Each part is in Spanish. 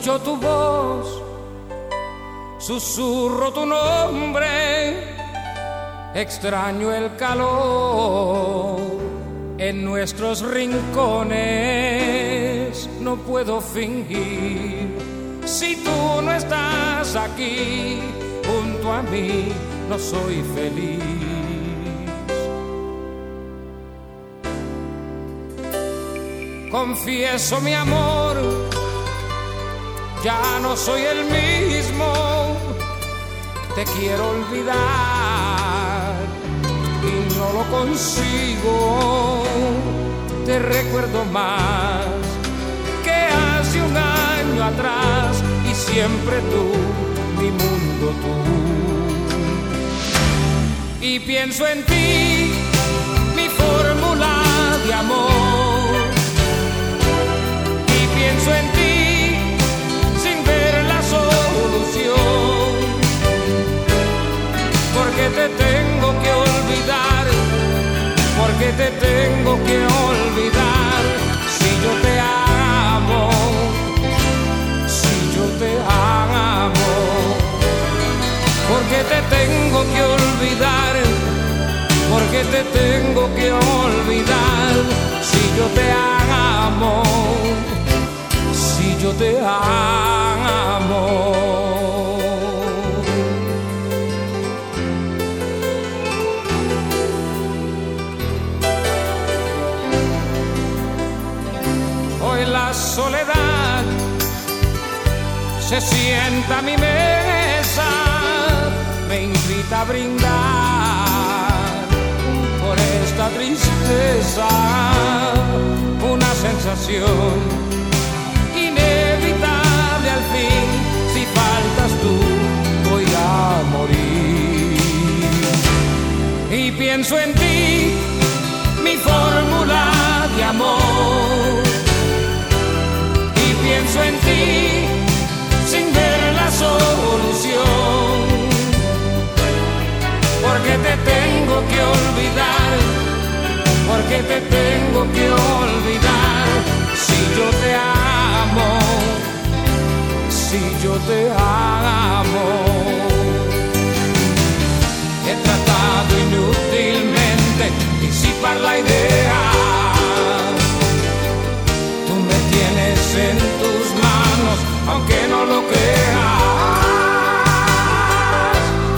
Escucho tu voz, susurro tu nombre, extraño el calor en nuestros rincones. No puedo fingir, si tú no estás aquí junto a mí, no soy feliz. Confieso mi amor, ya no soy el mismo, te quiero olvidar y no lo consigo. Te recuerdo más que hace un año atrás y siempre tú, mi mundo tú. Y pienso en ti, mi fórmula de amor, y pienso en ti solución, porque te tengo que olvidar, porque te tengo que olvidar. Si yo te amo, si yo te amo, porque te tengo que olvidar, porque te tengo que olvidar. Si yo te amo, si yo te amo. Hoy la soledad se sienta a mi mesa, me invita a brindar por esta tristeza, una sensación inevitable al fin. Si faltas tú, voy a morir. Y pienso en ti, mi fórmula de amor, y pienso en ti sin ver la solución, porque te tengo que olvidar, porque te tengo que olvidar. Si yo te amo, si yo te amo. He tratado inútilmente disipar la idea, tú me tienes en tus manos, aunque no lo creas.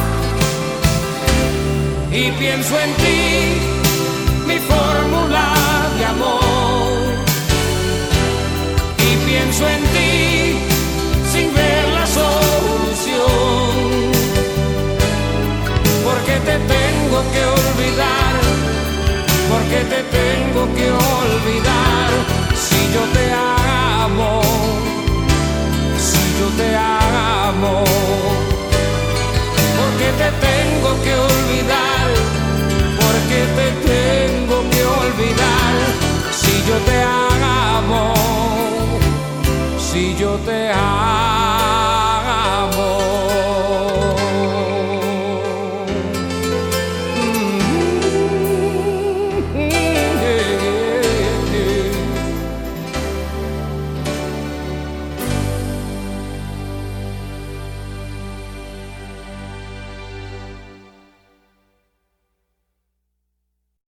Y pienso en ti, mi fórmula de amor, y pienso en ti sin ver la solución, porque te tengo que olvidar, porque te tengo que olvidar. Si yo te amo, si yo te amo, porque te tengo que olvidar, porque te tengo que olvidar. Si yo te amo, si yo te amo.